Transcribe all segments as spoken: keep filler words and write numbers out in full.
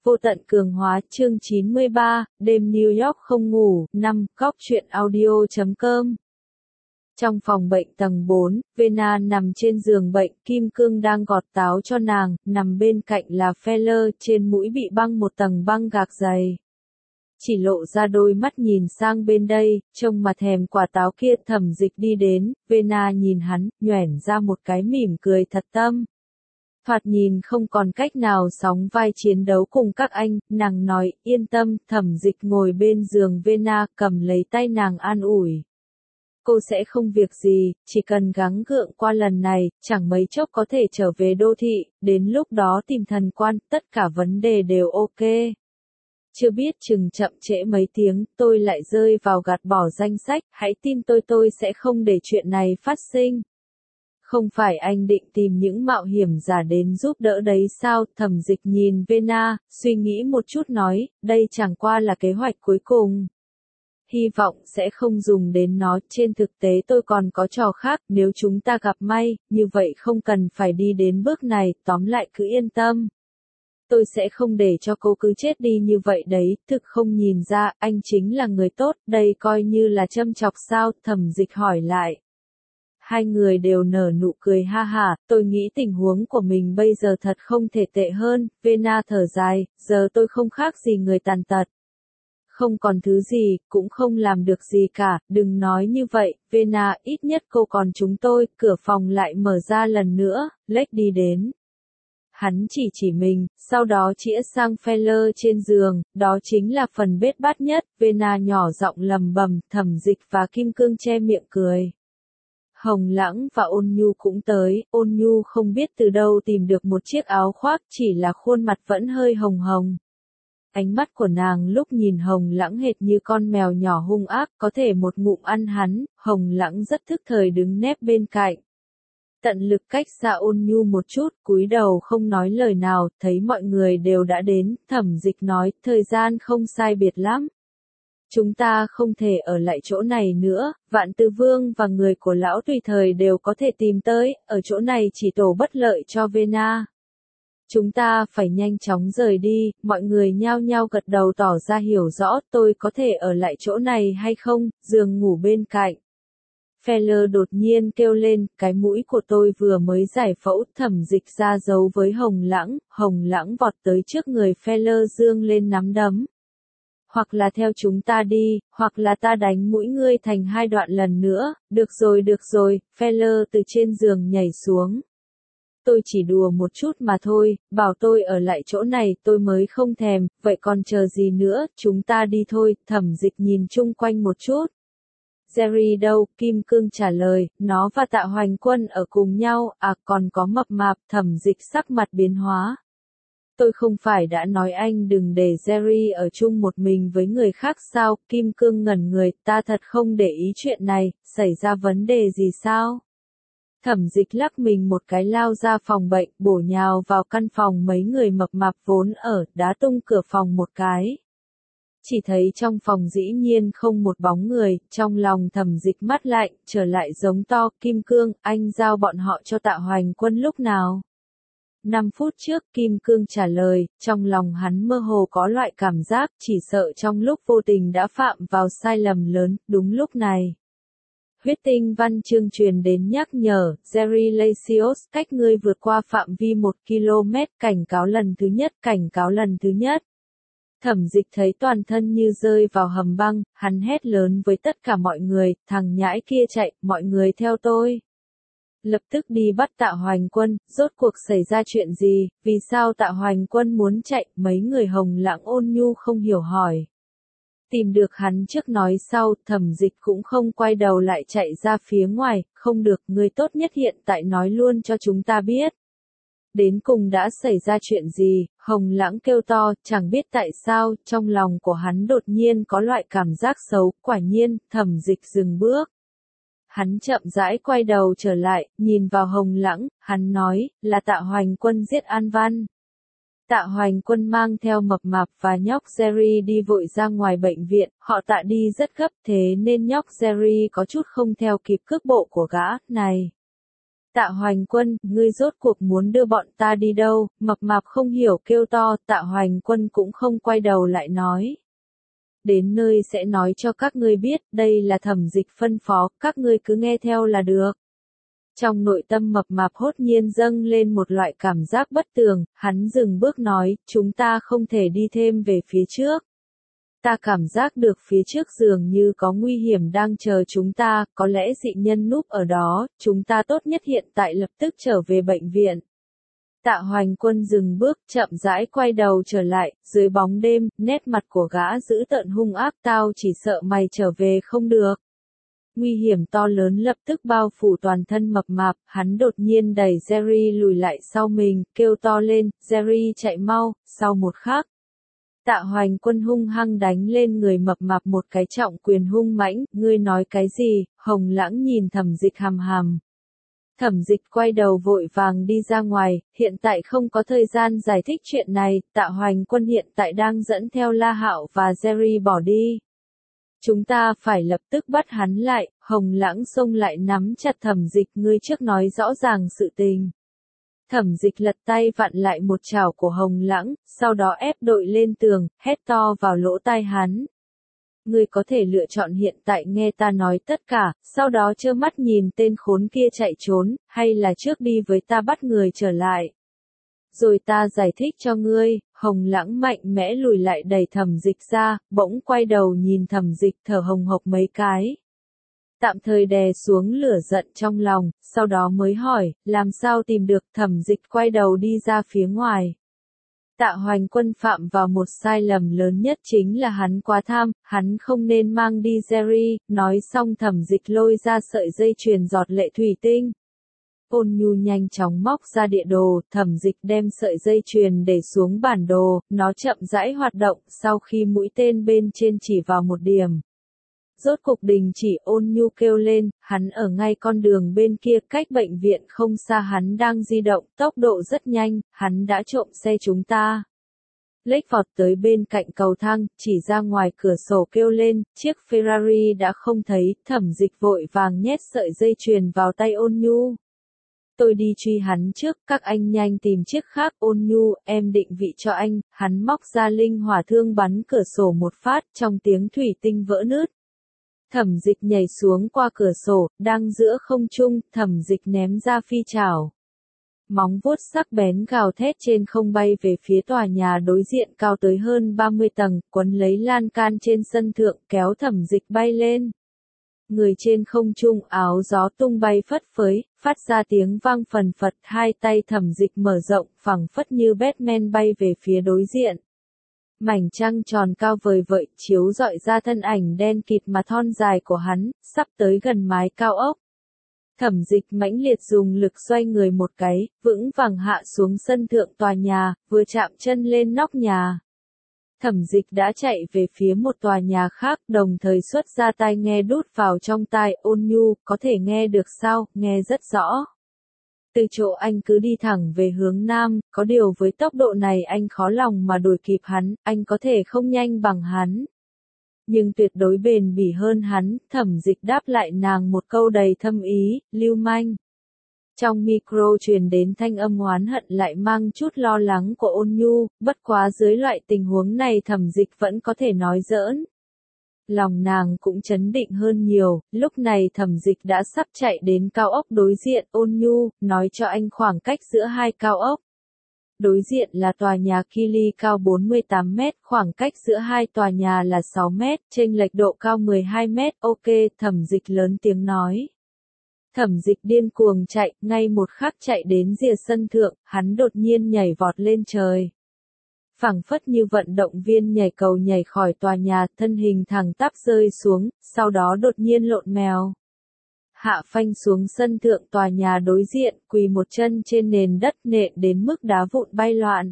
Vô tận cường hóa chương chín mươi ba, đêm New York không ngủ, năm, góc truyện audio chấm com. Trong phòng bệnh tầng bốn, Vena nằm trên giường bệnh, Kim Cương đang gọt táo cho nàng, nằm bên cạnh là Feller, trên mũi bị băng một tầng băng gạc dày. Chỉ lộ ra đôi mắt nhìn sang bên đây, trông mà thèm quả táo kia. Thẩm Dịch đi đến, Vena nhìn hắn, nhoẻn ra một cái mỉm cười thật tâm. Thoạt nhìn không còn cách nào sóng vai chiến đấu cùng các anh, nàng nói, yên tâm. Thẩm Dịch ngồi bên giường Vena, cầm lấy tay nàng an ủi. Cô sẽ không việc gì, chỉ cần gắng gượng qua lần này, chẳng mấy chốc có thể trở về đô thị, đến lúc đó tìm thần quan, tất cả vấn đề đều ok. Chưa biết chừng chậm trễ mấy tiếng, tôi lại rơi vào gạt bỏ danh sách, hãy tin tôi tôi sẽ không để chuyện này phát sinh. Không phải anh định tìm những mạo hiểm giả đến giúp đỡ đấy sao? Thẩm Dịch nhìn Vena, suy nghĩ một chút nói, đây chẳng qua là kế hoạch cuối cùng. Hy vọng sẽ không dùng đến nó, trên thực tế tôi còn có trò khác, nếu chúng ta gặp may, như vậy không cần phải đi đến bước này, tóm lại cứ yên tâm. Tôi sẽ không để cho cô cứ chết đi như vậy đấy, thực không nhìn ra, anh chính là người tốt, đây coi như là châm chọc sao? Thẩm Dịch hỏi lại. Hai người đều nở nụ cười ha hả, tôi nghĩ tình huống của mình bây giờ thật không thể tệ hơn. Vena thở dài, giờ tôi không khác gì người tàn tật. Không còn thứ gì, cũng không làm được gì cả, đừng nói như vậy, Vena, ít nhất cô còn chúng tôi. Cửa phòng lại mở ra lần nữa, Lech đi đến. Hắn chỉ chỉ mình, sau đó chĩa sang Feller trên giường, đó chính là phần bết bát nhất. Vena nhỏ giọng lầm bầm, Thẩm Dịch và Kim Cương che miệng cười. Hồng Lãng và Ôn Nhu cũng tới, Ôn Nhu không biết từ đâu tìm được một chiếc áo khoác, chỉ là khuôn mặt vẫn hơi hồng hồng. Ánh mắt của nàng lúc nhìn Hồng Lãng hệt như con mèo nhỏ hung ác, có thể một ngụm ăn hắn. Hồng Lãng rất thức thời đứng nép bên cạnh. Tận lực cách xa Ôn Nhu một chút, cúi đầu không nói lời nào, thấy mọi người đều đã đến, Thẩm Dịch nói, thời gian không sai biệt lắm. Chúng ta không thể ở lại chỗ này nữa, Vạn Tư Vương và người của lão tùy thời đều có thể tìm tới, ở chỗ này chỉ tổ bất lợi cho Vena. Chúng ta phải nhanh chóng rời đi, mọi người nhao nhao gật đầu tỏ ra hiểu rõ, tôi có thể ở lại chỗ này hay không? Giường ngủ bên cạnh. Feller đột nhiên kêu lên, cái mũi của tôi vừa mới giải phẫu. Thẩm Dịch ra dấu với Hồng Lãng, Hồng Lãng vọt tới trước người Feller giương lên nắm đấm. Hoặc là theo chúng ta đi, hoặc là ta đánh mũi ngươi thành hai đoạn lần nữa. Được rồi được rồi, Feller từ trên giường nhảy xuống. Tôi chỉ đùa một chút mà thôi, bảo tôi ở lại chỗ này tôi mới không thèm, vậy còn chờ gì nữa, chúng ta đi thôi. Thẩm Dịch nhìn chung quanh một chút. Jerry đâu? Kim Cương trả lời, nó và Tạ Hoành Quân ở cùng nhau, à còn có Mập Mạp. Thẩm Dịch sắc mặt biến hóa. Tôi không phải đã nói anh đừng để Jerry ở chung một mình với người khác sao? Kim Cương ngẩn người, ta thật không để ý chuyện này, xảy ra vấn đề gì sao? Thẩm Dịch lắc mình một cái lao ra phòng bệnh, bổ nhào vào căn phòng mấy người mập mạp vốn ở, đá tung cửa phòng một cái. Chỉ thấy trong phòng dĩ nhiên không một bóng người, trong lòng Thẩm Dịch mắt lạnh, trở lại giống to, Kim Cương, anh giao bọn họ cho Tạ Hoành Quân lúc nào? Năm phút trước, Kim Cương trả lời, trong lòng hắn mơ hồ có loại cảm giác, chỉ sợ trong lúc vô tình đã phạm vào sai lầm lớn. Đúng lúc này, huyết tinh văn chương truyền đến nhắc nhở, Jerry Lasios, cách ngươi vượt qua phạm vi một ki lô mét, cảnh cáo lần thứ nhất, cảnh cáo lần thứ nhất. Thẩm Dịch thấy toàn thân như rơi vào hầm băng, hắn hét lớn với tất cả mọi người, thằng nhãi kia chạy, mọi người theo tôi. Lập tức đi bắt Tạ Hoành Quân, rốt cuộc xảy ra chuyện gì, vì sao Tạ Hoành Quân muốn chạy? Mấy người Hồng Lãng Ôn Nhu không hiểu hỏi. Tìm được hắn trước nói sau, Thẩm Dịch cũng không quay đầu lại chạy ra phía ngoài, không được, người tốt nhất hiện tại nói luôn cho chúng ta biết. Đến cùng đã xảy ra chuyện gì? Hồng Lãng kêu to, chẳng biết tại sao, trong lòng của hắn đột nhiên có loại cảm giác xấu, quả nhiên, Thẩm Dịch dừng bước. Hắn chậm rãi quay đầu trở lại, nhìn vào Hồng Lãng, hắn nói, là Tạ Hoành Quân giết An Văn. Tạ Hoành Quân mang theo Mập Mạp và nhóc Jerry đi vội ra ngoài bệnh viện, họ Tạ đi rất gấp thế nên nhóc Jerry có chút không theo kịp cước bộ của gã này. Tạ Hoành Quân, ngươi rốt cuộc muốn đưa bọn ta đi đâu, mập mạp không hiểu kêu to, Tạ Hoành Quân cũng không quay đầu lại nói. Đến nơi sẽ nói cho các ngươi biết, đây là Thẩm Dịch phân phó, các ngươi cứ nghe theo là được. Trong nội tâm mập mạp hốt nhiên dâng lên một loại cảm giác bất tường, hắn dừng bước nói, chúng ta không thể đi thêm về phía trước. Ta cảm giác được phía trước dường như có nguy hiểm đang chờ chúng ta, có lẽ dị nhân núp ở đó, chúng ta tốt nhất hiện tại lập tức trở về bệnh viện. Tạ Hoành Quân dừng bước, chậm rãi quay đầu trở lại, dưới bóng đêm, nét mặt của gã dữ tợn hung ác, tao chỉ sợ mày trở về không được. Nguy hiểm to lớn lập tức bao phủ toàn thân mập mạp, hắn đột nhiên đẩy Jerry lùi lại sau mình, kêu to lên, Jerry chạy mau, sau một khắc. Tạ Hoành Quân hung hăng đánh lên người mập mạp một cái trọng quyền hung mãnh, ngươi nói cái gì, Hồng Lãng nhìn Thẩm Dịch hằm hằm. Thẩm Dịch quay đầu vội vàng đi ra ngoài, hiện tại không có thời gian giải thích chuyện này, Tạ Hoành Quân hiện tại đang dẫn theo La Hạo và Jerry bỏ đi. Chúng ta phải lập tức bắt hắn lại, Hồng Lãng xông lại nắm chặt Thẩm Dịch, ngươi trước nói rõ ràng sự tình. Thẩm Dịch lật tay vặn lại một chảo của Hồng Lãng, sau đó ép đội lên tường, hét to vào lỗ tai hắn. Ngươi có thể lựa chọn hiện tại nghe ta nói tất cả, sau đó trơ mắt nhìn tên khốn kia chạy trốn, hay là trước đi với ta bắt người trở lại. Rồi ta giải thích cho ngươi, Hồng Lãng mạnh mẽ lùi lại đẩy Thẩm Dịch ra, bỗng quay đầu nhìn Thẩm Dịch thở hồng hộc mấy cái. Tạm thời đè xuống lửa giận trong lòng, sau đó mới hỏi, làm sao tìm được. Thẩm Dịch quay đầu đi ra phía ngoài. Tạ Hoành Quân phạm vào một sai lầm lớn nhất chính là hắn quá tham, hắn không nên mang đi Jerry, nói xong Thẩm Dịch lôi ra sợi dây chuyền giọt lệ thủy tinh. Ôn Nhu nhanh chóng móc ra địa đồ, Thẩm Dịch đem sợi dây chuyền để xuống bản đồ, nó chậm rãi hoạt động, sau khi mũi tên bên trên chỉ vào một điểm. Rốt cục đình chỉ, Ôn Nhu kêu lên, hắn ở ngay con đường bên kia, cách bệnh viện không xa, hắn đang di động, tốc độ rất nhanh, hắn đã trộm xe chúng ta. Lách vọt tới bên cạnh cầu thang, chỉ ra ngoài cửa sổ kêu lên, chiếc Ferrari đã không thấy, Thẩm Dịch vội vàng nhét sợi dây chuyền vào tay Ôn Nhu. Tôi đi truy hắn trước, các anh nhanh tìm chiếc khác. Ôn Nhu, em định vị cho anh, hắn móc ra linh hỏa thương bắn cửa sổ một phát, trong tiếng thủy tinh vỡ nứt. Thẩm Dịch nhảy xuống qua cửa sổ, đang giữa không trung, Thẩm Dịch ném ra phi chảo. Móng vuốt sắc bén gào thét trên không bay về phía tòa nhà đối diện cao tới hơn ba mươi tầng, quấn lấy lan can trên sân thượng, kéo Thẩm Dịch bay lên. Người trên không trung, áo gió tung bay phất phới, phát ra tiếng vang phần phật, hai tay Thẩm Dịch mở rộng, phẳng phất như Batman bay về phía đối diện. Mảnh trăng tròn cao vời vợi, chiếu rọi ra thân ảnh đen kịt mà thon dài của hắn, sắp tới gần mái cao ốc. Thẩm Dịch mãnh liệt dùng lực xoay người một cái, vững vàng hạ xuống sân thượng tòa nhà, vừa chạm chân lên nóc nhà. Thẩm Dịch đã chạy về phía một tòa nhà khác, đồng thời xuất ra tai nghe đút vào trong tai. Ôn Nhu, có thể nghe được sao, nghe rất rõ. Từ chỗ anh cứ đi thẳng về hướng nam, có điều với tốc độ này anh khó lòng mà đuổi kịp hắn, anh có thể không nhanh bằng hắn. Nhưng tuyệt đối bền bỉ hơn hắn. Thẩm Dịch đáp lại nàng một câu đầy thâm ý, lưu manh. Trong micro truyền đến thanh âm oán hận lại mang chút lo lắng của Ôn Nhu, bất quá dưới loại tình huống này Thẩm Dịch vẫn có thể nói giỡn. Lòng nàng cũng chấn định hơn nhiều, lúc này Thẩm Dịch đã sắp chạy đến cao ốc đối diện. Ôn Nhu, nói cho anh khoảng cách giữa hai cao ốc. Đối diện là tòa nhà Kili cao bốn mươi tám mét, khoảng cách giữa hai tòa nhà là sáu mét, chênh lệch độ cao mười hai mét, ok, Thẩm Dịch lớn tiếng nói. Thẩm Dịch điên cuồng chạy, ngay một khắc chạy đến rìa sân thượng, hắn đột nhiên nhảy vọt lên trời. Phảng phất như vận động viên nhảy cầu nhảy khỏi tòa nhà, thân hình thẳng tắp rơi xuống, sau đó đột nhiên lộn mèo. Hạ phanh xuống sân thượng tòa nhà đối diện, quỳ một chân trên nền đất nện đến mức đá vụn bay loạn.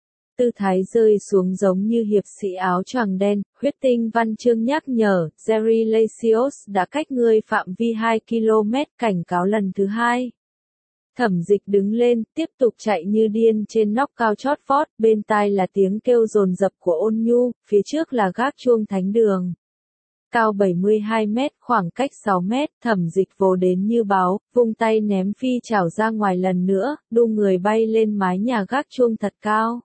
Tư thái rơi xuống giống như hiệp sĩ áo choàng đen, huyết tinh văn chương nhắc nhở, Jerry Lasios đã cách ngươi phạm vi hai ki lô mét, cảnh cáo lần thứ hai. Thẩm Dịch đứng lên, tiếp tục chạy như điên trên nóc cao chót vót, bên tai là tiếng kêu dồn dập của Ôn Nhu, phía trước là gác chuông thánh đường. Cao bảy mươi hai mét, khoảng cách sáu mét, Thẩm Dịch vồ đến như báo, vung tay ném phi chảo ra ngoài lần nữa, đu người bay lên mái nhà gác chuông thật cao.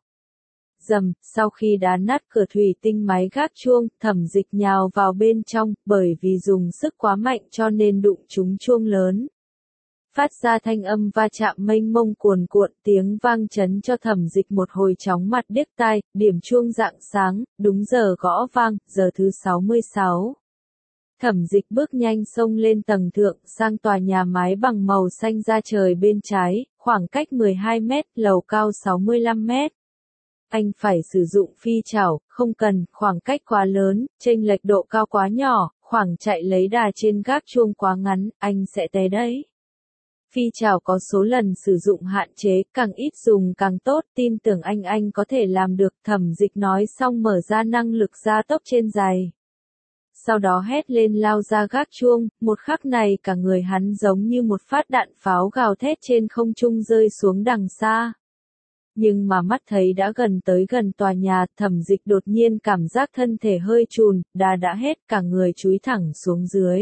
Rầm, sau khi đá nát cửa thủy tinh mái gác chuông, Thẩm Dịch nhào vào bên trong, bởi vì dùng sức quá mạnh cho nên đụng trúng chuông lớn. Phát ra thanh âm va chạm mênh mông cuồn cuộn, tiếng vang chấn cho Thẩm Dịch một hồi chóng mặt điếc tai, điểm chuông rạng sáng, đúng giờ gõ vang, giờ thứ sáu mươi sáu. Thẩm Dịch bước nhanh xông lên tầng thượng, sang tòa nhà mái bằng màu xanh da trời bên trái, khoảng cách mười hai mét, lầu cao sáu mươi lăm mét. Anh phải sử dụng phi chảo, không cần, khoảng cách quá lớn, chênh lệch độ cao quá nhỏ, khoảng chạy lấy đà trên gác chuông quá ngắn, anh sẽ té đấy. Phi chảo có số lần sử dụng hạn chế, càng ít dùng càng tốt, tin tưởng anh anh có thể làm được, Thẩm Dịch nói xong mở ra năng lực gia tốc trên giày. Sau đó hét lên lao ra gác chuông, một khắc này cả người hắn giống như một phát đạn pháo gào thét trên không trung rơi xuống đằng xa. Nhưng mà mắt thấy đã gần tới gần tòa nhà, Thẩm Dịch đột nhiên cảm giác thân thể hơi chùn, đà đã hết, cả người chúi thẳng xuống dưới.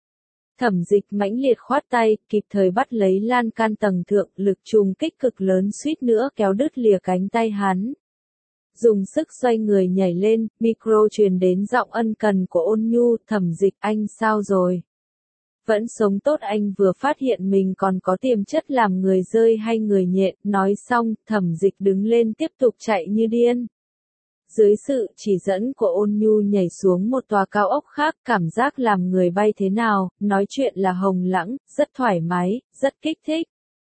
Thẩm Dịch mãnh liệt khoát tay, kịp thời bắt lấy lan can tầng thượng, lực trùng kích cực lớn suýt nữa kéo đứt lìa cánh tay hắn. Dùng sức xoay người nhảy lên, micro truyền đến giọng ân cần của Ôn Nhu, Thẩm Dịch, anh sao rồi? Vẫn sống tốt. Anh vừa phát hiện mình còn có tiềm chất làm người rơi hay người nhện, nói xong, Thẩm Dịch đứng lên tiếp tục chạy như điên. Dưới sự chỉ dẫn của Ôn Nhu nhảy xuống một tòa cao ốc khác, cảm giác làm người bay thế nào, nói chuyện là hồng lãng, rất thoải mái, rất kích thích.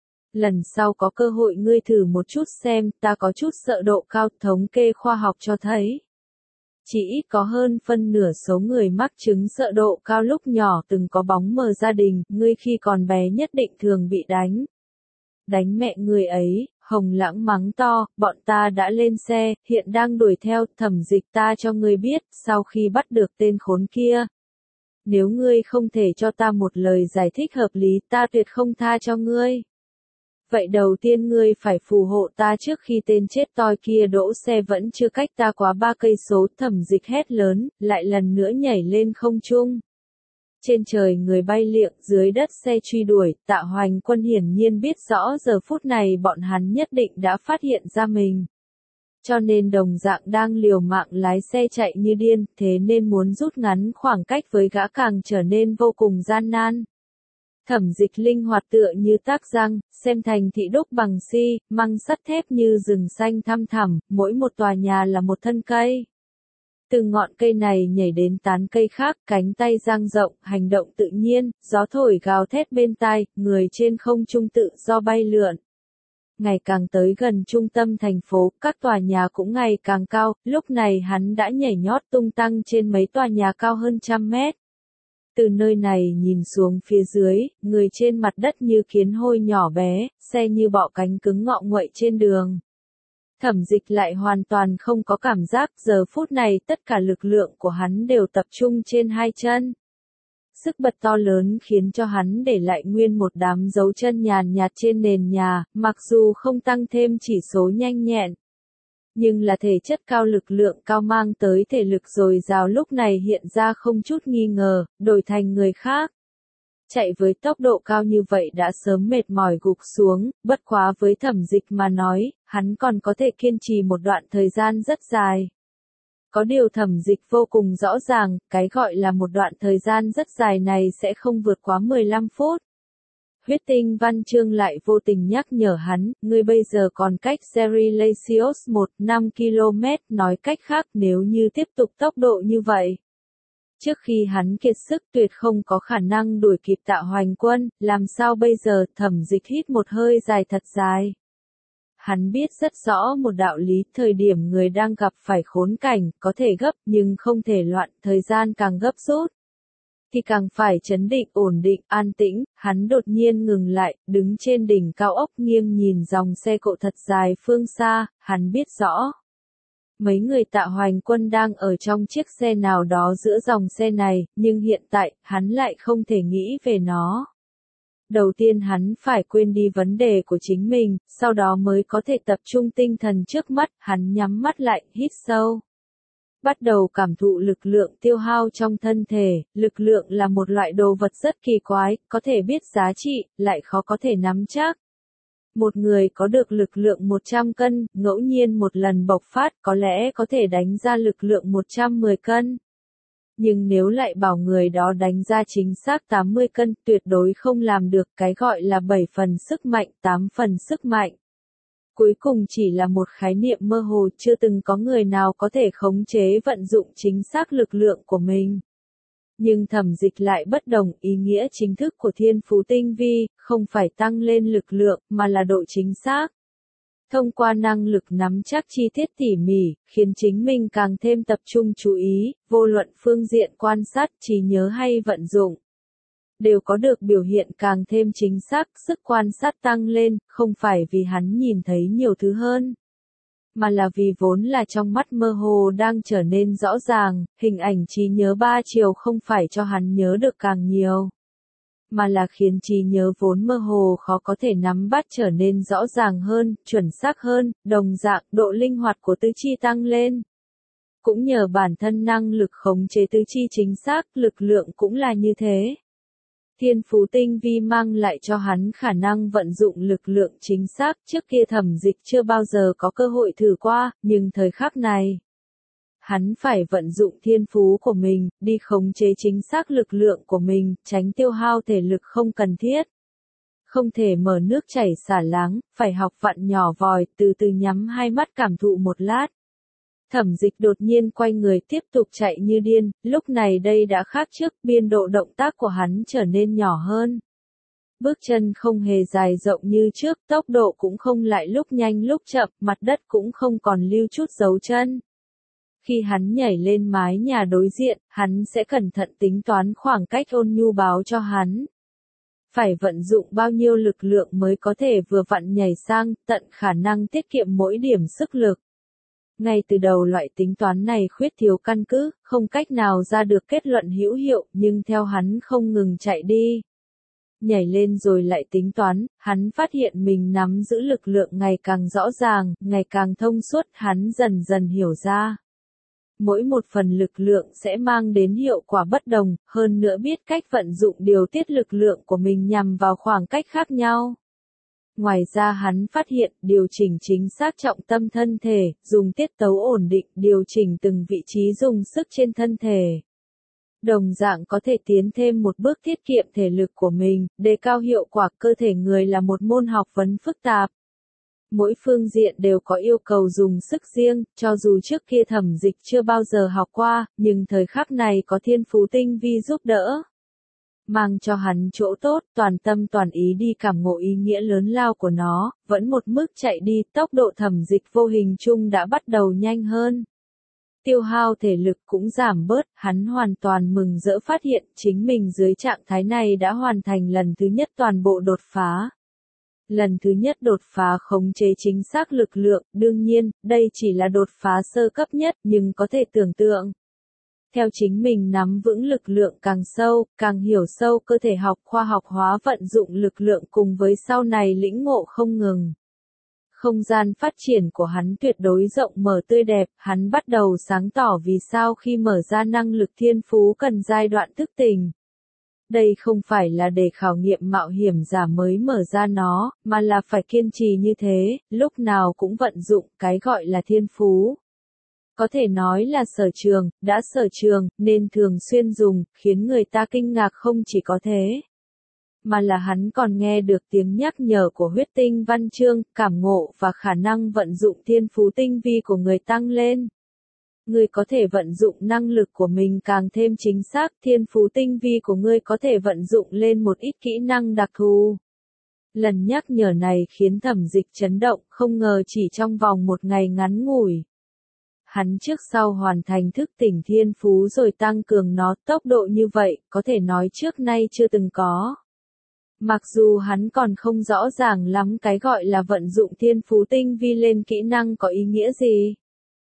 Lần sau có cơ hội ngươi thử một chút xem, ta có chút sợ độ cao, thống kê khoa học cho thấy. Chỉ ít có hơn phân nửa số người mắc chứng sợ độ cao lúc nhỏ từng có bóng mờ gia đình, ngươi khi còn bé nhất định thường bị đánh. Đánh mẹ người ấy, Hồng Lãng mắng to, bọn ta đã lên xe, hiện đang đuổi theo, Thẩm Dịch, ta cho ngươi biết, sau khi bắt được tên khốn kia. Nếu ngươi không thể cho ta một lời giải thích hợp lý, ta tuyệt không tha cho ngươi. Vậy đầu tiên ngươi phải phù hộ ta trước khi tên chết toi kia đỗ xe vẫn chưa cách ta quá ba cây số, Thẩm Dịch hét lớn, lại lần nữa nhảy lên không trung. Trên trời người bay liệng, dưới đất xe truy đuổi, Tạ Hoành Quân hiển nhiên biết rõ giờ phút này bọn hắn nhất định đã phát hiện ra mình. Cho nên đồng dạng đang liều mạng lái xe chạy như điên, thế nên muốn rút ngắn khoảng cách với gã càng trở nên vô cùng gian nan. Thẩm Dịch linh hoạt tựa như tác răng, xem thành thị đúc bằng xi, măng sắt thép như rừng xanh thăm thẳm, mỗi một tòa nhà là một thân cây. Từ ngọn cây này nhảy đến tán cây khác, cánh tay dang rộng, hành động tự nhiên, gió thổi gào thét bên tai, người trên không trung tự do bay lượn. Ngày càng tới gần trung tâm thành phố, các tòa nhà cũng ngày càng cao, lúc này hắn đã nhảy nhót tung tăng trên mấy tòa nhà cao hơn trăm mét. Từ nơi này nhìn xuống phía dưới, người trên mặt đất như kiến hôi nhỏ bé, xe như bọ cánh cứng ngọ nguậy trên đường. Thẩm Dịch lại hoàn toàn không có cảm giác, giờ phút này tất cả lực lượng của hắn đều tập trung trên hai chân. Sức bật to lớn khiến cho hắn để lại nguyên một đám dấu chân nhàn nhạt trên nền nhà, mặc dù không tăng thêm chỉ số nhanh nhẹn. Nhưng là thể chất cao, lực lượng cao mang tới thể lực dồi dào lúc này hiện ra không chút nghi ngờ, đổi thành người khác. Chạy với tốc độ cao như vậy đã sớm mệt mỏi gục xuống, bất quá với Thẩm Dịch mà nói, hắn còn có thể kiên trì một đoạn thời gian rất dài. Có điều Thẩm Dịch vô cùng rõ ràng, cái gọi là một đoạn thời gian rất dài này sẽ không vượt quá mười lăm phút. Huyết Tinh Văn Chương lại vô tình nhắc nhở hắn, ngươi bây giờ còn cách Cerrilasios một phẩy năm ki lô mét, nói cách khác nếu như tiếp tục tốc độ như vậy. Trước khi hắn kiệt sức tuyệt không có khả năng đuổi kịp Tạ Hoành Quân, làm sao bây giờ? Thẩm Dịch hít một hơi dài thật dài. Hắn biết rất rõ một đạo lý, thời điểm người đang gặp phải khốn cảnh, có thể gấp nhưng không thể loạn, thời gian càng gấp rút thì càng phải trấn định, ổn định, an tĩnh. Hắn đột nhiên ngừng lại, đứng trên đỉnh cao ốc nghiêng nhìn dòng xe cộ thật dài phương xa, hắn biết rõ. Mấy người Tạ Hoành Quân đang ở trong chiếc xe nào đó giữa dòng xe này, nhưng hiện tại, hắn lại không thể nghĩ về nó. Đầu tiên hắn phải quên đi vấn đề của chính mình, sau đó mới có thể tập trung tinh thần trước mắt, hắn nhắm mắt lại, hít sâu. bắt đầu cảm thụ lực lượng tiêu hao trong thân thể. Lực lượng là một loại đồ vật rất kỳ quái, có thể biết giá trị, lại khó có thể nắm chắc. Một người có được lực lượng một trăm cân, ngẫu nhiên một lần bộc phát có lẽ có thể đánh ra lực lượng một trăm mười cân. Nhưng nếu lại bảo người đó đánh ra chính xác tám mươi cân, tuyệt đối không làm được, cái gọi là bảy phần sức mạnh, tám phần sức mạnh. Cuối cùng chỉ là một khái niệm mơ hồ, chưa từng có người nào có thể khống chế vận dụng chính xác lực lượng của mình. Nhưng Thẩm Dịch lại bất đồng, ý nghĩa chính thức của thiên phú tinh vi, không phải tăng lên lực lượng, mà là độ chính xác. Thông qua năng lực nắm chắc chi tiết tỉ mỉ, khiến chính mình càng thêm tập trung chú ý, vô luận phương diện quan sát, trí nhớ hay vận dụng, đều có được biểu hiện càng thêm chính xác, sức quan sát tăng lên, không phải vì hắn nhìn thấy nhiều thứ hơn, mà là vì vốn là trong mắt mơ hồ đang trở nên rõ ràng, hình ảnh trí nhớ ba chiều không phải cho hắn nhớ được càng nhiều, mà là khiến trí nhớ vốn mơ hồ khó có thể nắm bắt trở nên rõ ràng hơn, chuẩn xác hơn, đồng dạng, độ linh hoạt của tứ chi tăng lên. Cũng nhờ bản thân năng lực khống chế tứ chi chính xác, lực lượng cũng là như thế. Thiên phú tinh vi mang lại cho hắn khả năng vận dụng lực lượng chính xác, trước kia Thẩm Dịch chưa bao giờ có cơ hội thử qua, nhưng thời khắc này, hắn phải vận dụng thiên phú của mình, đi khống chế chính xác lực lượng của mình, tránh tiêu hao thể lực không cần thiết. Không thể mở nước chảy xả láng, phải học vặn nhỏ vòi, từ từ nhắm hai mắt cảm thụ một lát. Thẩm Dịch đột nhiên quay người tiếp tục chạy như điên, lúc này đây đã khác trước, biên độ động tác của hắn trở nên nhỏ hơn. Bước chân không hề dài rộng như trước, tốc độ cũng không lại lúc nhanh lúc chậm, mặt đất cũng không còn lưu chút dấu chân. Khi hắn nhảy lên mái nhà đối diện, hắn sẽ cẩn thận tính toán khoảng cách Ôn Nhu báo cho hắn. Phải vận dụng bao nhiêu lực lượng mới có thể vừa vặn nhảy sang, tận khả năng tiết kiệm mỗi điểm sức lực. Ngay từ đầu loại tính toán này khuyết thiếu căn cứ, không cách nào ra được kết luận hữu hiệu, nhưng theo hắn không ngừng chạy đi. Nhảy lên rồi lại tính toán, hắn phát hiện mình nắm giữ lực lượng ngày càng rõ ràng, ngày càng thông suốt, hắn dần dần hiểu ra. Mỗi một phần lực lượng sẽ mang đến hiệu quả bất đồng, hơn nữa biết cách vận dụng điều tiết lực lượng của mình nhằm vào khoảng cách khác nhau. Ngoài ra hắn phát hiện điều chỉnh chính xác trọng tâm thân thể, dùng tiết tấu ổn định, điều chỉnh từng vị trí dùng sức trên thân thể. Đồng dạng có thể tiến thêm một bước tiết kiệm thể lực của mình, đề cao hiệu quả. Cơ thể người là một môn học vấn phức tạp. Mỗi phương diện đều có yêu cầu dùng sức riêng, cho dù trước kia Thẩm Dịch chưa bao giờ học qua, nhưng thời khắc này có thiên phú tinh vi giúp đỡ. Mang cho hắn chỗ tốt, toàn tâm toàn ý đi cảm ngộ ý nghĩa lớn lao của nó, vẫn một mức chạy đi, tốc độ Thẩm Dịch vô hình chung đã bắt đầu nhanh hơn. Tiêu hao thể lực cũng giảm bớt, hắn hoàn toàn mừng rỡ phát hiện chính mình dưới trạng thái này đã hoàn thành lần thứ nhất toàn bộ đột phá. Lần thứ nhất đột phá khống chế chính xác lực lượng, đương nhiên, đây chỉ là đột phá sơ cấp nhất, nhưng có thể tưởng tượng. Theo chính mình nắm vững lực lượng càng sâu, càng hiểu sâu cơ thể học khoa học hóa vận dụng lực lượng cùng với sau này lĩnh ngộ không ngừng. Không gian phát triển của hắn tuyệt đối rộng mở tươi đẹp, hắn bắt đầu sáng tỏ vì sao khi mở ra năng lực thiên phú cần giai đoạn thức tỉnh. Đây không phải là để khảo nghiệm mạo hiểm giả mới mở ra nó, mà là phải kiên trì như thế, lúc nào cũng vận dụng cái gọi là thiên phú. Có thể nói là sở trường, đã sở trường, nên thường xuyên dùng, khiến người ta kinh ngạc không chỉ có thế. Mà là hắn còn nghe được tiếng nhắc nhở của huyết tinh văn chương, cảm ngộ và khả năng vận dụng thiên phú tinh vi của người tăng lên. Ngươi có thể vận dụng năng lực của mình càng thêm chính xác, thiên phú tinh vi của ngươi có thể vận dụng lên một ít kỹ năng đặc thù. Lần nhắc nhở này khiến Thẩm Dịch chấn động, không ngờ chỉ trong vòng một ngày ngắn ngủi. Hắn trước sau hoàn thành thức tỉnh thiên phú rồi tăng cường nó, tốc độ như vậy, có thể nói trước nay chưa từng có. Mặc dù hắn còn không rõ ràng lắm cái gọi là vận dụng thiên phú tinh vi lên kỹ năng có ý nghĩa gì.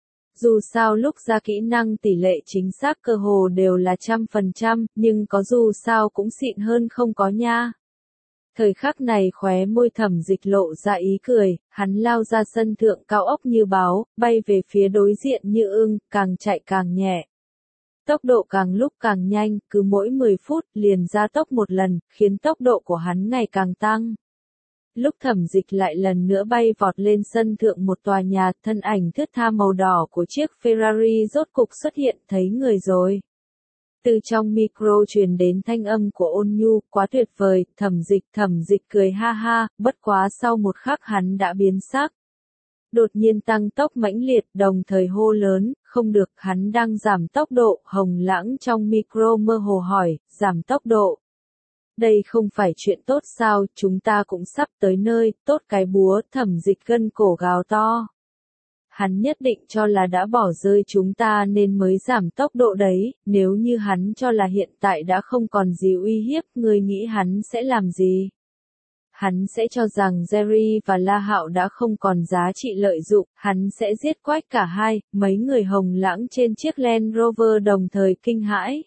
Dù sao lúc ra kỹ năng tỷ lệ chính xác cơ hồ đều là trăm phần trăm, nhưng có dù sao cũng xịn hơn không có nha. Thời khắc này khóe môi Thẩm Dịch lộ ra ý cười, hắn lao ra sân thượng cao ốc như báo, bay về phía đối diện như ưng, càng chạy càng nhẹ. Tốc độ càng lúc càng nhanh, cứ mỗi mười phút liền gia tốc một lần, khiến tốc độ của hắn ngày càng tăng. Lúc Thẩm Dịch lại lần nữa bay vọt lên sân thượng một tòa nhà, thân ảnh thướt tha màu đỏ của chiếc Ferrari rốt cục xuất hiện, thấy người rồi. Từ trong micro truyền đến thanh âm của Ôn Nhu, quá tuyệt vời, Thẩm Dịch, Thẩm Dịch cười ha ha, bất quá sau một khắc hắn đã biến sắc. Đột nhiên tăng tốc mãnh liệt, đồng thời hô lớn, không được, hắn đang giảm tốc độ, Hồng Lãng trong micro mơ hồ hỏi, giảm tốc độ. Đây không phải chuyện tốt sao, chúng ta cũng sắp tới nơi, tốt cái búa, Thẩm Dịch gân cổ gào to. Hắn nhất định cho là đã bỏ rơi chúng ta nên mới giảm tốc độ đấy, nếu như hắn cho là hiện tại đã không còn gì uy hiếp, ngươi nghĩ hắn sẽ làm gì? Hắn sẽ cho rằng Jerry và La Hạo đã không còn giá trị lợi dụng, hắn sẽ giết quách cả hai, mấy người Hồng Lãng trên chiếc Land Rover đồng thời kinh hãi.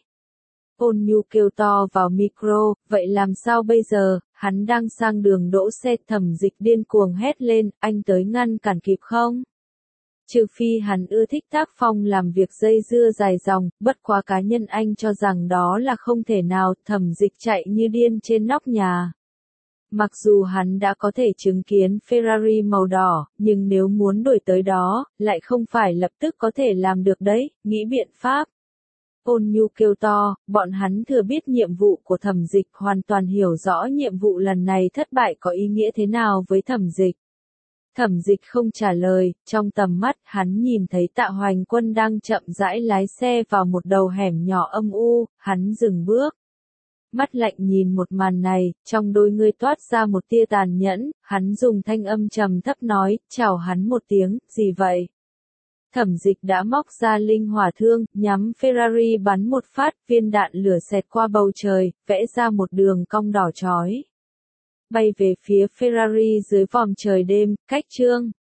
Ôn Nhu kêu to vào micro, vậy làm sao bây giờ, hắn đang sang đường đỗ xe, Thẩm Dịch điên cuồng hét lên, anh tới ngăn cản kịp không? Trừ phi hắn ưa thích tác phong làm việc dây dưa dài dòng, bất quá cá nhân anh cho rằng đó là không thể nào, Thẩm Dịch chạy như điên trên nóc nhà. Mặc dù hắn đã có thể chứng kiến Ferrari màu đỏ, nhưng nếu muốn đuổi tới đó, lại không phải lập tức có thể làm được đấy, nghĩ biện pháp. Ôn Nhu kêu to, bọn hắn thừa biết nhiệm vụ của Thẩm Dịch, hoàn toàn hiểu rõ nhiệm vụ lần này thất bại có ý nghĩa thế nào với Thẩm Dịch. Thẩm Dịch không trả lời, trong tầm mắt hắn nhìn thấy Tạ Hoành Quân đang chậm rãi lái xe vào một đầu hẻm nhỏ âm u, hắn dừng bước. Mắt lạnh nhìn một màn này, trong đôi ngươi toát ra một tia tàn nhẫn, hắn dùng thanh âm trầm thấp nói, chào hắn một tiếng, gì vậy? Thẩm Dịch đã móc ra linh hỏa thương, nhắm Ferrari bắn một phát, viên đạn lửa xẹt qua bầu trời, vẽ ra một đường cong đỏ chói. Bay về phía Ferrari dưới vòm trời đêm, cách chương.